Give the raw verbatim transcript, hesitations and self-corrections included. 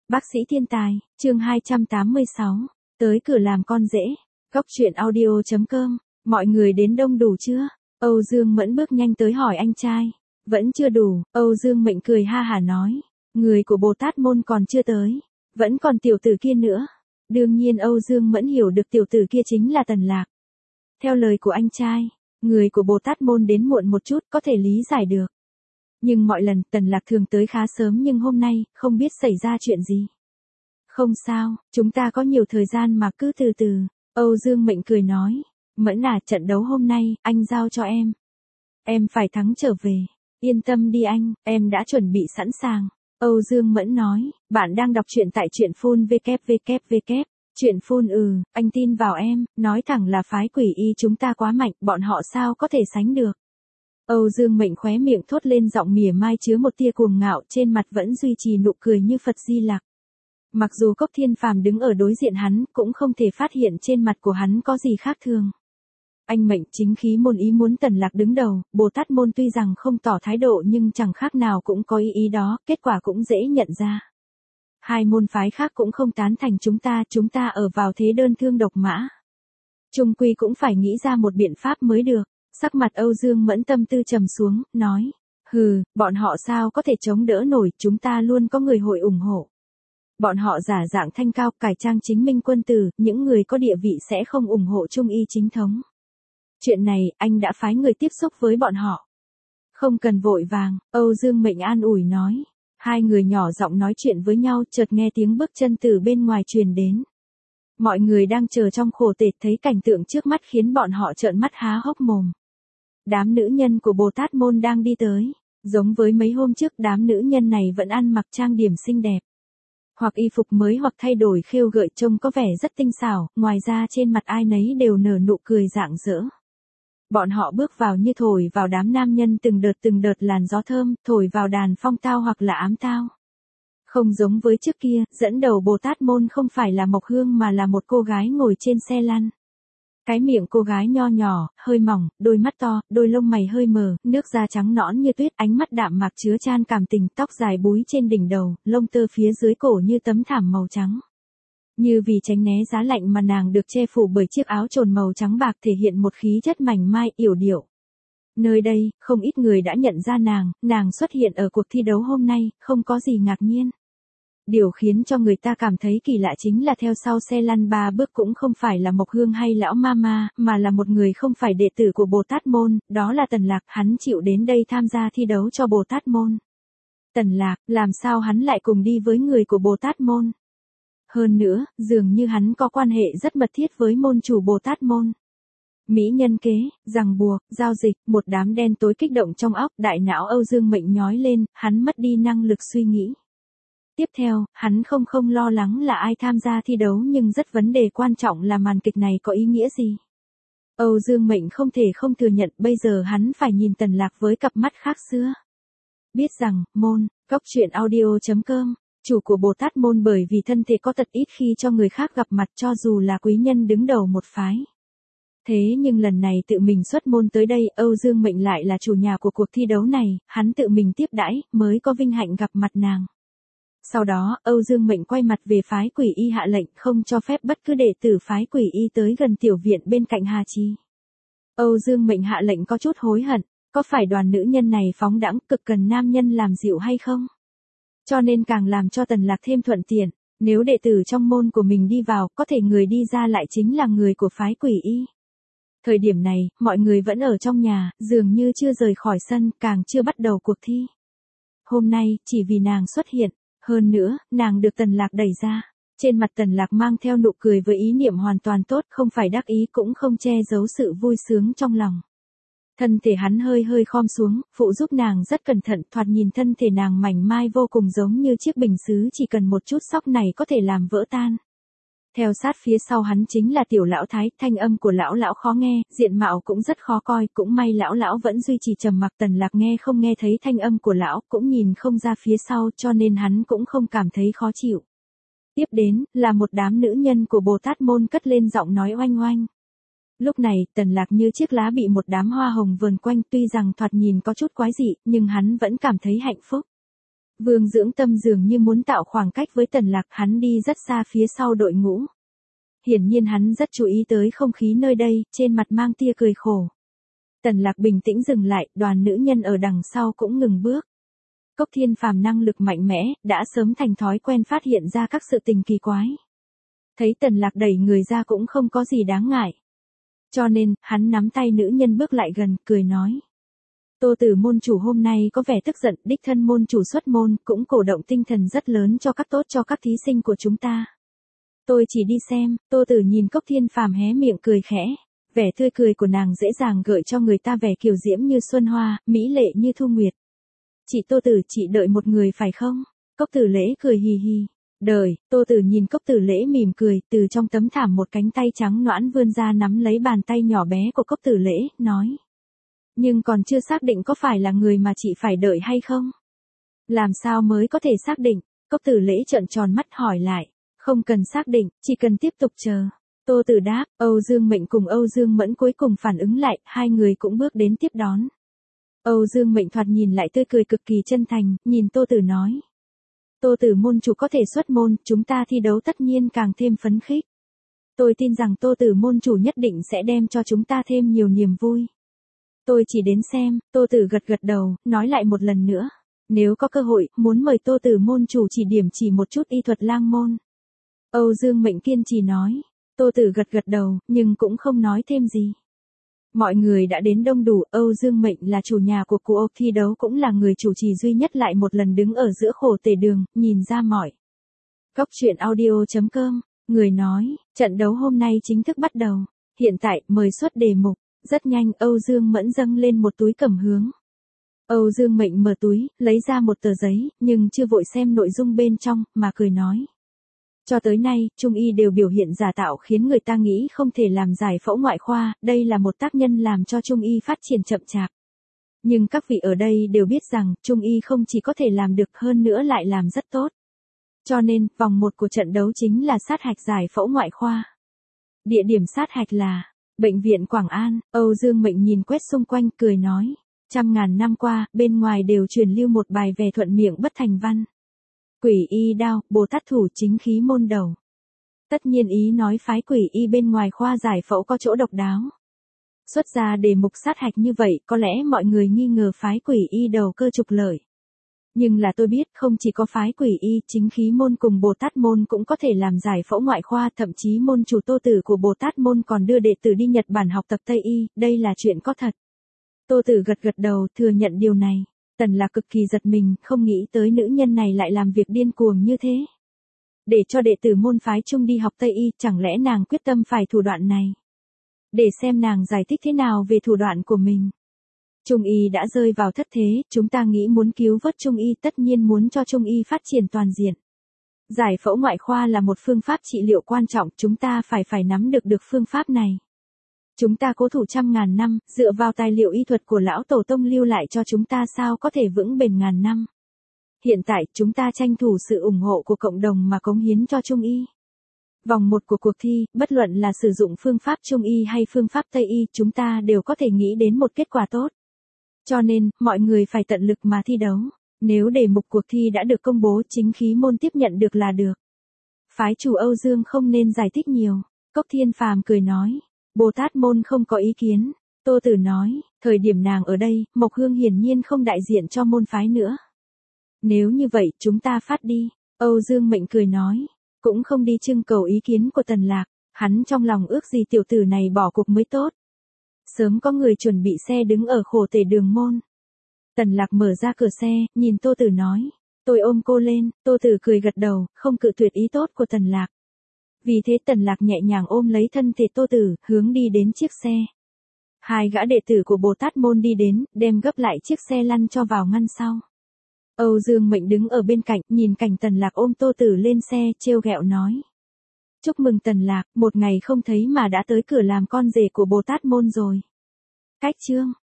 Bác sĩ thiên tài, chương hai trăm tám mươi sáu, tới cửa làm con rể. Góc truyện audio chấm com, mọi người đến đông đủ chưa? Âu Dương Mẫn bước nhanh tới hỏi anh trai. Vẫn chưa đủ, Âu Dương Mệnh cười ha hả nói. Người của Bồ Tát môn còn chưa tới, vẫn còn tiểu tử kia nữa. Đương nhiên Âu Dương Mẫn hiểu được tiểu tử kia chính là Tần Lạc. Theo lời của anh trai, người của Bồ Tát môn đến muộn một chút có thể lý giải được. Nhưng mọi lần Tần Lạc thường tới khá sớm, nhưng hôm nay, không biết xảy ra chuyện gì. Không sao, chúng ta có nhiều thời gian mà, cứ từ từ. Âu Dương Mệnh cười nói. Mẫn à, trận đấu hôm nay, anh giao cho em. Em phải thắng trở về. Yên tâm đi anh, em đã chuẩn bị sẵn sàng. Âu Dương Mẫn nói. Bạn đang đọc truyện tại truyện phun www. Truyện phun ừ, anh tin vào em, nói thẳng là phái quỷ y chúng ta quá mạnh, bọn họ sao có thể sánh được. Âu Dương Mệnh khóe miệng thốt lên giọng mỉa mai chứa một tia cuồng ngạo, trên mặt vẫn duy trì nụ cười như Phật Di Lặc. Mặc dù Cốc Thiên Phàm đứng ở đối diện hắn, cũng không thể phát hiện trên mặt của hắn có gì khác thường. Anh Mệnh chính khí môn ý muốn Tần Lạc đứng đầu, Bồ Tát môn tuy rằng không tỏ thái độ nhưng chẳng khác nào cũng có ý ý đó, kết quả cũng dễ nhận ra. Hai môn phái khác cũng không tán thành chúng ta, chúng ta ở vào thế đơn thương độc mã. Chung quy cũng phải nghĩ ra một biện pháp mới được. Sắc mặt Âu Dương Mẫn tâm tư trầm xuống, nói. Hừ, bọn họ sao có thể chống đỡ nổi, chúng ta luôn có người hội ủng hộ. Bọn họ giả dạng thanh cao, cải trang chính minh quân tử, những người có địa vị sẽ không ủng hộ trung y chính thống. Chuyện này, anh đã phái người tiếp xúc với bọn họ. Không cần vội vàng, Âu Dương Mệnh an ủi nói. Hai người nhỏ giọng nói chuyện với nhau, chợt nghe tiếng bước chân từ bên ngoài truyền đến. Mọi người đang chờ trong khổ tệt thấy cảnh tượng trước mắt khiến bọn họ trợn mắt há hốc mồm. Đám nữ nhân của Bồ Tát môn đang đi tới. Giống với mấy hôm trước, đám nữ nhân này vẫn ăn mặc trang điểm xinh đẹp. Hoặc y phục mới hoặc thay đổi khêu gợi, trông có vẻ rất tinh xảo, ngoài ra trên mặt ai nấy đều nở nụ cười rạng rỡ. Bọn họ bước vào như thổi vào đám nam nhân từng đợt từng đợt làn gió thơm, thổi vào đàn phong tao hoặc là ám tao. Không giống với trước kia, dẫn đầu Bồ Tát môn không phải là Mộc Hương mà là một cô gái ngồi trên xe lăn. Cái miệng cô gái nho nhỏ, hơi mỏng, đôi mắt to, đôi lông mày hơi mờ, nước da trắng nõn như tuyết, ánh mắt đạm mạc chứa chan cảm tình, tóc dài búi trên đỉnh đầu, lông tơ phía dưới cổ như tấm thảm màu trắng. Như vì tránh né giá lạnh mà nàng được che phủ bởi chiếc áo trồn màu trắng bạc thể hiện một khí chất mảnh mai, yểu điệu. Nơi đây, không ít người đã nhận ra nàng, nàng xuất hiện ở cuộc thi đấu hôm nay, không có gì ngạc nhiên. Điều khiến cho người ta cảm thấy kỳ lạ chính là theo sau xe lăn ba bước cũng không phải là Mộc Hương hay lão Mama, mà là một người không phải đệ tử của Bồ Tát môn, đó là Tần Lạc, hắn chịu đến đây tham gia thi đấu cho Bồ Tát môn. Tần Lạc, làm sao hắn lại cùng đi với người của Bồ Tát môn? Hơn nữa, dường như hắn có quan hệ rất mật thiết với môn chủ Bồ Tát môn. Mỹ nhân kế, ràng buộc, giao dịch, một đám đen tối kích động trong óc, đại não Âu Dương Mệnh nhói lên, hắn mất đi năng lực suy nghĩ. Tiếp theo, hắn không không lo lắng là ai tham gia thi đấu, nhưng rất vấn đề quan trọng là màn kịch này có ý nghĩa gì. Âu Dương Mệnh không thể không thừa nhận bây giờ hắn phải nhìn Tần Lạc với cặp mắt khác xưa. Biết rằng, môn, góc truyện audio chấm com, chủ của Bồ Tát môn bởi vì thân thể có tật ít khi cho người khác gặp mặt cho dù là quý nhân đứng đầu một phái. Thế nhưng lần này tự mình xuất môn tới đây, Âu Dương Mệnh lại là chủ nhà của cuộc thi đấu này, hắn tự mình tiếp đãi, mới có vinh hạnh gặp mặt nàng. Sau đó, Âu Dương Mệnh quay mặt về phái quỷ y hạ lệnh không cho phép bất cứ đệ tử phái quỷ y tới gần tiểu viện bên cạnh Hà Chi. Âu Dương Mệnh hạ lệnh có chút hối hận, có phải đoàn nữ nhân này phóng đãng cực cần nam nhân làm dịu hay không? Cho nên càng làm cho Tần Lạc thêm thuận tiện, nếu đệ tử trong môn của mình đi vào, có thể người đi ra lại chính là người của phái quỷ y. Thời điểm này, mọi người vẫn ở trong nhà, dường như chưa rời khỏi sân, càng chưa bắt đầu cuộc thi. Hôm nay, chỉ vì nàng xuất hiện. Hơn nữa, nàng được Tần Lạc đẩy ra. Trên mặt Tần Lạc mang theo nụ cười với ý niệm hoàn toàn tốt, không phải đắc ý cũng không che giấu sự vui sướng trong lòng. Thân thể hắn hơi hơi khom xuống, phụ giúp nàng rất cẩn thận, thoạt nhìn thân thể nàng mảnh mai vô cùng giống như chiếc bình sứ chỉ cần một chút sóc này có thể làm vỡ tan. Theo sát phía sau hắn chính là tiểu lão thái, thanh âm của lão lão khó nghe, diện mạo cũng rất khó coi, cũng may lão lão vẫn duy trì trầm mặc. Tần Lạc nghe không nghe thấy thanh âm của lão, cũng nhìn không ra phía sau cho nên hắn cũng không cảm thấy khó chịu. Tiếp đến, là một đám nữ nhân của Bồ Tát môn cất lên giọng nói oanh oanh. Lúc này, Tần Lạc như chiếc lá bị một đám hoa hồng vờn quanh, tuy rằng thoạt nhìn có chút quái dị, nhưng hắn vẫn cảm thấy hạnh phúc. Vương Dưỡng Tâm dường như muốn tạo khoảng cách với Tần Lạc, hắn đi rất xa phía sau đội ngũ. Hiển nhiên hắn rất chú ý tới không khí nơi đây, trên mặt mang tia cười khổ. Tần Lạc bình tĩnh dừng lại, đoàn nữ nhân ở đằng sau cũng ngừng bước. Cốc Thiên Phàm năng lực mạnh mẽ, đã sớm thành thói quen phát hiện ra các sự tình kỳ quái. Thấy Tần Lạc đẩy người ra cũng không có gì đáng ngại. Cho nên, hắn nắm tay nữ nhân bước lại gần, cười nói. Tô Tử môn chủ hôm nay có vẻ tức giận, đích thân môn chủ xuất môn, cũng cổ động tinh thần rất lớn cho các tốt cho các thí sinh của chúng ta. Tôi chỉ đi xem. Tô Tử nhìn Cốc Thiên Phàm hé miệng cười khẽ. Vẻ tươi cười của nàng dễ dàng gợi cho người ta vẻ kiều diễm như xuân hoa, mỹ lệ như thu nguyệt. Chị Tô Tử, chị đợi một người phải không? Cốc Tử Lễ cười hì hì. Đợi. Tô Tử nhìn Cốc Tử Lễ mỉm cười, từ trong tấm thảm một cánh tay trắng nõn vươn ra nắm lấy bàn tay nhỏ bé của Cốc Tử Lễ, nói. Nhưng còn chưa xác định có phải là người mà chị phải đợi hay không? Làm sao mới có thể xác định? Cốc Tử Lễ trợn tròn mắt hỏi lại. Không cần xác định, chỉ cần tiếp tục chờ. Tô Tử đáp. Âu Dương Mệnh cùng Âu Dương Mẫn cuối cùng phản ứng lại, hai người cũng bước đến tiếp đón. Âu Dương Mệnh thoạt nhìn lại tươi cười cực kỳ chân thành, nhìn Tô Tử nói. Tô Tử môn chủ có thể xuất môn, chúng ta thi đấu tất nhiên càng thêm phấn khích. Tôi tin rằng Tô Tử môn chủ nhất định sẽ đem cho chúng ta thêm nhiều niềm vui. Tôi chỉ đến xem. Tô Tử gật gật đầu, nói lại một lần nữa. Nếu có cơ hội, muốn mời Tô Tử môn chủ chỉ điểm chỉ một chút y thuật lang môn. Âu Dương Mệnh kiên trì nói. Tô Tử gật gật đầu, nhưng cũng không nói thêm gì. Mọi người đã đến đông đủ, Âu Dương Mệnh là chủ nhà của cuộc thi đấu cũng là người chủ trì duy nhất lại một lần đứng ở giữa khổ tề đường, nhìn ra mọi. Cốc truyện audio chấm com, người nói, trận đấu hôm nay chính thức bắt đầu. Hiện tại, mời xuất đề mục. Rất nhanh, Âu Dương Mẫn dâng lên một túi cẩm hướng. Âu Dương Mệnh mở túi, lấy ra một tờ giấy, nhưng chưa vội xem nội dung bên trong, mà cười nói. Cho tới nay, Trung y đều biểu hiện giả tạo khiến người ta nghĩ không thể làm giải phẫu ngoại khoa, đây là một tác nhân làm cho Trung y phát triển chậm chạp. Nhưng các vị ở đây đều biết rằng, Trung y không chỉ có thể làm được hơn nữa lại làm rất tốt. Cho nên, vòng một của trận đấu chính là sát hạch giải phẫu ngoại khoa. Địa điểm sát hạch là Bệnh viện Quảng An. Âu Dương Mệnh nhìn quét xung quanh cười nói. Trăm ngàn năm qua, bên ngoài đều truyền lưu một bài về thuận miệng bất thành văn. Quỷ y đao, Bồ Tát thủ chính khí môn đầu. Tất nhiên ý nói phái quỷ y bên ngoài khoa giải phẫu có chỗ độc đáo. Xuất ra đề mục sát hạch như vậy, có lẽ mọi người nghi ngờ phái quỷ y đầu cơ trục lợi. Nhưng là tôi biết không chỉ có phái quỷ y, chính khí môn cùng Bồ Tát môn cũng có thể làm giải phẫu ngoại khoa, thậm chí môn chủ Tô Tử của Bồ Tát môn còn đưa đệ tử đi Nhật Bản học tập Tây y, đây là chuyện có thật. Tô Tử gật gật đầu, thừa nhận điều này. Tần Lạc cực kỳ giật mình, không nghĩ tới nữ nhân này lại làm việc điên cuồng như thế. Để cho đệ tử môn phái chung đi học Tây y, chẳng lẽ nàng quyết tâm phải thủ đoạn này? Để xem nàng giải thích thế nào về thủ đoạn của mình. Trung y đã rơi vào thất thế, chúng ta nghĩ muốn cứu vớt Trung y tất nhiên muốn cho Trung y phát triển toàn diện. Giải phẫu ngoại khoa là một phương pháp trị liệu quan trọng, chúng ta phải phải nắm được được phương pháp này. Chúng ta cố thủ trăm ngàn năm, dựa vào tài liệu y thuật của lão tổ tông lưu lại cho chúng ta sao có thể vững bền ngàn năm. Hiện tại, chúng ta tranh thủ sự ủng hộ của cộng đồng mà cống hiến cho Trung y. Vòng một của cuộc thi, bất luận là sử dụng phương pháp Trung y hay phương pháp Tây y, chúng ta đều có thể nghĩ đến một kết quả tốt. Cho nên, mọi người phải tận lực mà thi đấu. Nếu đề mục cuộc thi đã được công bố, chính khí môn tiếp nhận được là được. Phái chủ Âu Dương không nên giải thích nhiều. Cốc Thiên Phàm cười nói. Bồ Tát môn không có ý kiến. Tô Tử nói, thời điểm nàng ở đây, Mộc Hương hiển nhiên không đại diện cho môn phái nữa. Nếu như vậy, chúng ta phát đi. Âu Dương Mệnh cười nói, cũng không đi trưng cầu ý kiến của Tần Lạc, hắn trong lòng ước gì tiểu tử này bỏ cuộc mới tốt. Sớm có người chuẩn bị xe đứng ở khổ tể đường môn. Tần Lạc mở ra cửa xe, nhìn Tô Tử nói, tôi ôm cô lên. Tô Tử cười gật đầu, không cự tuyệt ý tốt của Tần Lạc. Vì thế Tần Lạc nhẹ nhàng ôm lấy thân thể Tô Tử, hướng đi đến chiếc xe. Hai gã đệ tử của Bồ Tát môn đi đến, đem gấp lại chiếc xe lăn cho vào ngăn sau. Âu Dương Mệnh đứng ở bên cạnh, nhìn cảnh Tần Lạc ôm Tô Tử lên xe, trêu ghẹo nói. Chúc mừng Tần Lạc, một ngày không thấy mà đã tới cửa làm con rể của Bồ Tát môn rồi. Cách chương